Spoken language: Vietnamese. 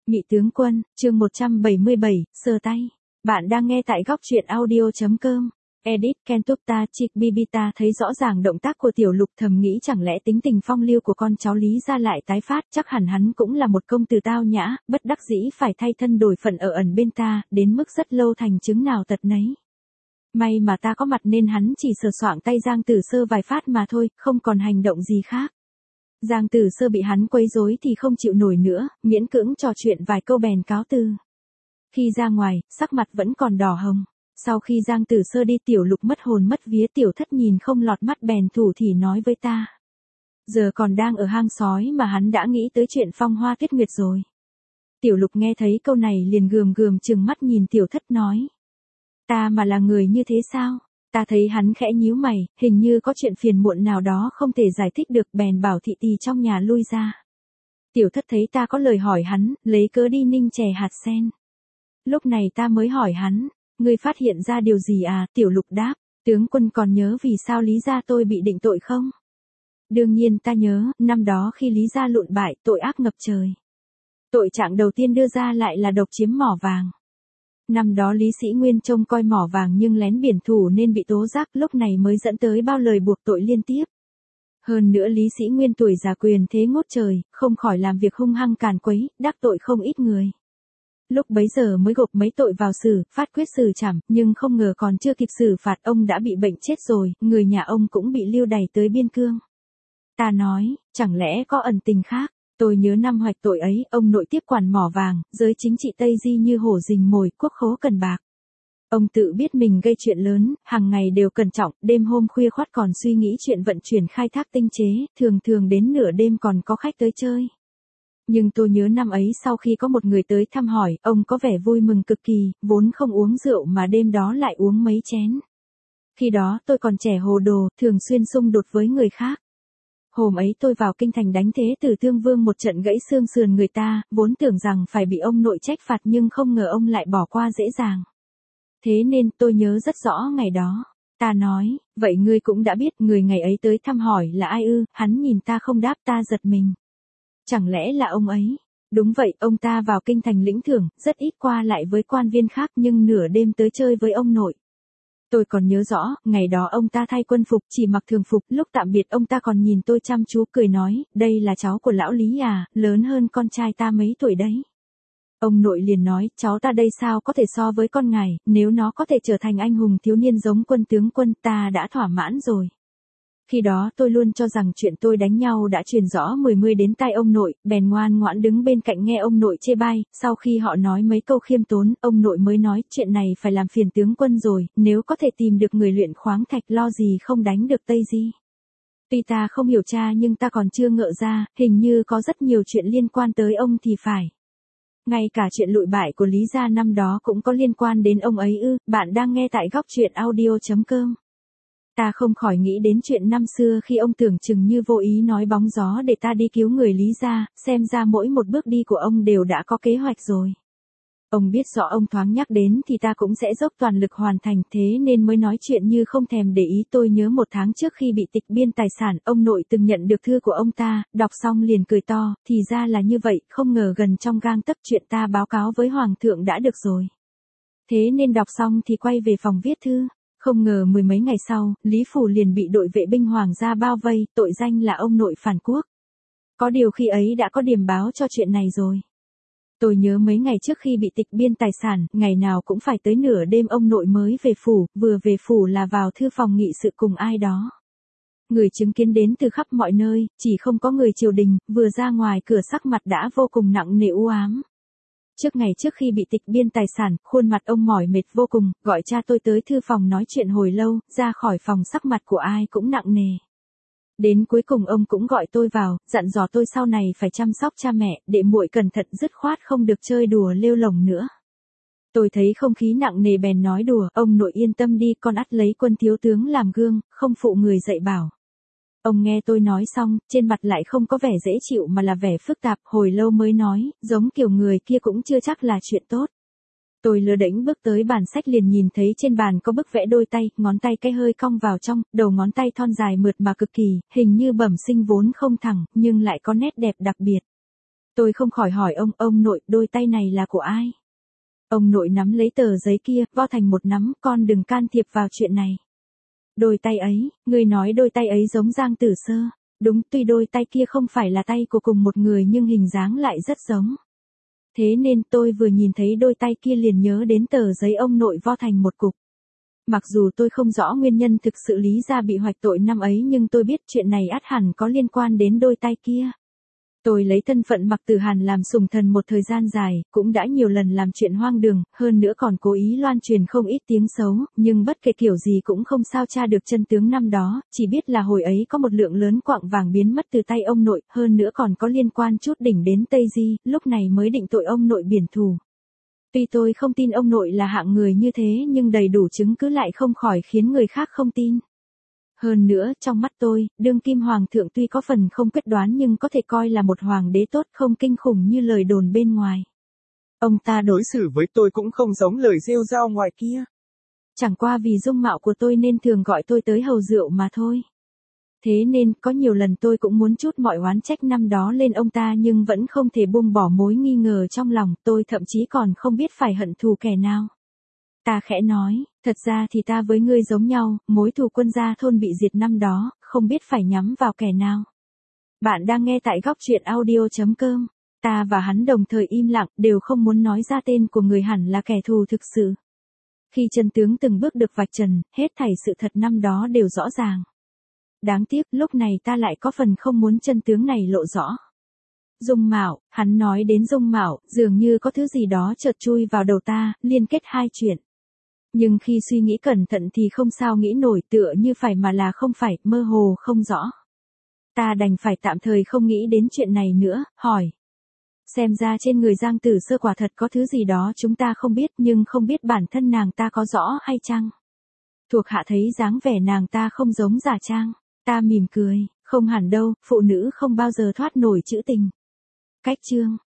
Nhị tướng quân, chương 177, sờ tay. Bạn đang nghe tại góc truyện audio.com. Edit Kentopta Chick Bibita thấy rõ ràng động tác của Tiểu Lục, thầm nghĩ chẳng lẽ tính tình phong lưu của con cháu Lý gia lại tái phát, chắc hẳn hắn cũng là một công tử tao nhã, bất đắc dĩ phải thay thân đổi phận ở ẩn bên ta, đến mức rất lâu thành chứng nào tật nấy. May mà ta có mặt nên hắn chỉ sờ soạng tay Giang Tử Sơ vài phát mà thôi, không còn hành động gì khác. Giang Tử Sơ bị hắn quấy rối thì không chịu nổi nữa, miễn cưỡng trò chuyện vài câu bèn cáo từ. Khi ra ngoài, sắc mặt vẫn còn đỏ hồng. Sau khi Giang Tử Sơ đi, Tiểu Lục mất hồn mất vía, Tiểu Thất nhìn không lọt mắt bèn thủ thỉ nói với ta. Giờ còn đang ở hang sói mà hắn đã nghĩ tới chuyện Phong Hoa Tuyết Nguyệt rồi. Tiểu Lục nghe thấy câu này liền gườm gườm trừng mắt nhìn Tiểu Thất nói. Ta mà là người như thế sao? Ta thấy hắn khẽ nhíu mày, hình như có chuyện phiền muộn nào đó không thể giải thích được, bèn bảo thị tỳ trong nhà lui ra. Tiểu Thất thấy ta có lời hỏi hắn, lấy cớ đi ninh chè hạt sen. Lúc này ta mới hỏi hắn, ngươi phát hiện ra điều gì à? Tiểu Lục đáp, tướng quân còn nhớ vì sao Lý gia tôi bị định tội không? Đương nhiên ta nhớ, năm đó khi Lý gia lụn bại, tội ác ngập trời. Tội trạng đầu tiên đưa ra lại là độc chiếm mỏ vàng. Năm đó Lý Sĩ Nguyên trông coi mỏ vàng nhưng lén biển thủ nên bị tố giác, lúc này mới dẫn tới bao lời buộc tội liên tiếp. Hơn nữa Lý Sĩ Nguyên tuổi già quyền thế ngút trời, không khỏi làm việc hung hăng càn quấy, đắc tội không ít người. Lúc bấy giờ mới gộp mấy tội vào xử, phát quyết xử trảm, nhưng không ngờ còn chưa kịp xử phạt ông đã bị bệnh chết rồi, người nhà ông cũng bị lưu đày tới biên cương. Ta nói, chẳng lẽ có ẩn tình khác? Tôi nhớ năm hoạch tội ấy, ông nội tiếp quản mỏ vàng, giới chính trị Tây Di như hổ rình mồi, quốc khố cần bạc. Ông tự biết mình gây chuyện lớn, hàng ngày đều cẩn trọng, đêm hôm khuya khoắt còn suy nghĩ chuyện vận chuyển khai thác tinh chế, thường thường đến nửa đêm còn có khách tới chơi. Nhưng tôi nhớ năm ấy sau khi có một người tới thăm hỏi, ông có vẻ vui mừng cực kỳ, vốn không uống rượu mà đêm đó lại uống mấy chén. Khi đó tôi còn trẻ hồ đồ, thường xuyên xung đột với người khác. Hôm ấy tôi vào kinh thành đánh Thế Tử Tương Vương một trận gãy xương sườn người ta, vốn tưởng rằng phải bị ông nội trách phạt nhưng không ngờ ông lại bỏ qua dễ dàng. Thế nên tôi nhớ rất rõ ngày đó. Ta nói, vậy ngươi cũng đã biết người ngày ấy tới thăm hỏi là ai ư? Hắn nhìn ta không đáp, ta giật mình. Chẳng lẽ là ông ấy? Đúng vậy, ông ta vào kinh thành lĩnh thưởng, rất ít qua lại với quan viên khác nhưng nửa đêm tới chơi với ông nội. Tôi còn nhớ rõ, ngày đó ông ta thay quân phục, chỉ mặc thường phục, lúc tạm biệt ông ta còn nhìn tôi chăm chú cười nói, đây là cháu của lão Lý à, lớn hơn con trai ta mấy tuổi đấy. Ông nội liền nói, cháu ta đây sao có thể so với con ngài, nếu nó có thể trở thành anh hùng thiếu niên giống Quân tướng quân ta đã thỏa mãn rồi. Khi đó tôi luôn cho rằng chuyện tôi đánh nhau đã truyền rõ mười đến tai ông nội, bèn ngoan ngoãn đứng bên cạnh nghe ông nội chê bai, sau khi họ nói mấy câu khiêm tốn, ông nội mới nói chuyện này phải làm phiền tướng quân rồi, nếu có thể tìm được người luyện khoáng thạch lo gì không đánh được Tây Di. Tuy ta không hiểu cha nhưng ta còn chưa ngợ ra, hình như có rất nhiều chuyện liên quan tới ông thì phải. Ngay cả chuyện lụi bại của Lý gia năm đó cũng có liên quan đến ông ấy ư? Bạn đang nghe tại góc truyện audio.com. Ta không khỏi nghĩ đến chuyện năm xưa khi ông tưởng chừng như vô ý nói bóng gió để ta đi cứu người Lý gia, xem ra mỗi một bước đi của ông đều đã có kế hoạch rồi. Ông biết rõ ông thoáng nhắc đến thì ta cũng sẽ dốc toàn lực hoàn thành, thế nên mới nói chuyện như không thèm để ý. Tôi nhớ một tháng trước khi bị tịch biên tài sản, ông nội từng nhận được thư của ông ta, đọc xong liền cười to, thì ra là như vậy, không ngờ gần trong gang tấc chuyện ta báo cáo với Hoàng thượng đã được rồi. Thế nên đọc xong thì quay về phòng viết thư. Không ngờ mười mấy ngày sau, Lý Phủ liền bị đội vệ binh hoàng gia bao vây, tội danh là ông nội phản quốc. Có điều khi ấy đã có điềm báo cho chuyện này rồi. Tôi nhớ mấy ngày trước khi bị tịch biên tài sản, ngày nào cũng phải tới nửa đêm ông nội mới về phủ, vừa về phủ là vào thư phòng nghị sự cùng ai đó. Người chứng kiến đến từ khắp mọi nơi, chỉ không có người triều đình, vừa ra ngoài cửa sắc mặt đã vô cùng nặng nề u ám. Trước khi bị tịch biên tài sản, khuôn mặt ông mỏi mệt vô cùng, gọi cha tôi tới thư phòng nói chuyện hồi lâu, ra khỏi phòng sắc mặt của ai cũng nặng nề. Đến cuối cùng ông cũng gọi tôi vào, dặn dò tôi sau này phải chăm sóc cha mẹ, để muội cẩn thận dứt khoát không được chơi đùa lêu lổng nữa. Tôi thấy không khí nặng nề bèn nói đùa, ông nội yên tâm đi, con ắt lấy Quân thiếu tướng làm gương, không phụ người dạy bảo. Ông nghe tôi nói xong, trên mặt lại không có vẻ dễ chịu mà là vẻ phức tạp, hồi lâu mới nói, giống kiểu người kia cũng chưa chắc là chuyện tốt. Tôi lơ đễnh bước tới bàn sách liền nhìn thấy trên bàn có bức vẽ đôi tay, ngón tay cái hơi cong vào trong, đầu ngón tay thon dài mượt mà cực kỳ, hình như bẩm sinh vốn không thẳng, nhưng lại có nét đẹp đặc biệt. Tôi không khỏi hỏi ông nội, đôi tay này là của ai? Ông nội nắm lấy tờ giấy kia, vo thành một nắm, con đừng can thiệp vào chuyện này. Đôi tay ấy, người nói đôi tay ấy giống Giang Tử Sơ. Đúng, tuy đôi tay kia không phải là tay của cùng một người nhưng hình dáng lại rất giống. Thế nên tôi vừa nhìn thấy đôi tay kia liền nhớ đến tờ giấy ông nội vo thành một cục. Mặc dù tôi không rõ nguyên nhân thực sự Lý Gia bị hoạch tội năm ấy nhưng tôi biết chuyện này ắt hẳn có liên quan đến đôi tay kia. Tôi lấy thân phận Mạc Tử Hàn làm sủng thần một thời gian dài, cũng đã nhiều lần làm chuyện hoang đường, hơn nữa còn cố ý loan truyền không ít tiếng xấu, nhưng bất kể kiểu gì cũng không sao tra được chân tướng năm đó, chỉ biết là hồi ấy có một lượng lớn quặng vàng biến mất từ tay ông nội, hơn nữa còn có liên quan chút đỉnh đến Tây Di, lúc này mới định tội ông nội biển thù. Tuy tôi không tin ông nội là hạng người như thế nhưng đầy đủ chứng cứ lại không khỏi khiến người khác không tin. Hơn nữa, trong mắt tôi, đương kim hoàng thượng tuy có phần không quyết đoán nhưng có thể coi là một hoàng đế tốt không kinh khủng như lời đồn bên ngoài. Ông ta đối xử với tôi cũng không giống lời rêu rao ngoài kia. Chẳng qua vì dung mạo của tôi nên thường gọi tôi tới hầu rượu mà thôi. Thế nên, có nhiều lần tôi cũng muốn trút mọi oán trách năm đó lên ông ta nhưng vẫn không thể buông bỏ mối nghi ngờ trong lòng, tôi thậm chí còn không biết phải hận thù kẻ nào. Ta khẽ nói, thật ra thì ta với ngươi giống nhau, mối thù Quân Gia Thôn bị diệt năm đó, không biết phải nhắm vào kẻ nào. Bạn đang nghe tại góc truyện audio.com. Ta và hắn đồng thời im lặng, đều không muốn nói ra tên của người hẳn là kẻ thù thực sự. Khi chân tướng từng bước được vạch trần, hết thảy sự thật năm đó đều rõ ràng. Đáng tiếc, lúc này ta lại có phần không muốn chân tướng này lộ rõ. Dung mạo, hắn nói đến dung mạo, dường như có thứ gì đó chợt chui vào đầu ta, liên kết hai chuyện. Nhưng khi suy nghĩ cẩn thận thì không sao nghĩ nổi, tựa như phải mà là không phải, mơ hồ không rõ. Ta đành phải tạm thời không nghĩ đến chuyện này nữa, hỏi. Xem ra trên người Giang Tử Sơ quả thật có thứ gì đó chúng ta không biết nhưng không biết bản thân nàng ta có rõ hay chăng? Thuộc hạ thấy dáng vẻ nàng ta không giống giả trang. Ta mỉm cười, không hẳn đâu, phụ nữ không bao giờ thoát nổi chữ tình. Cách chương.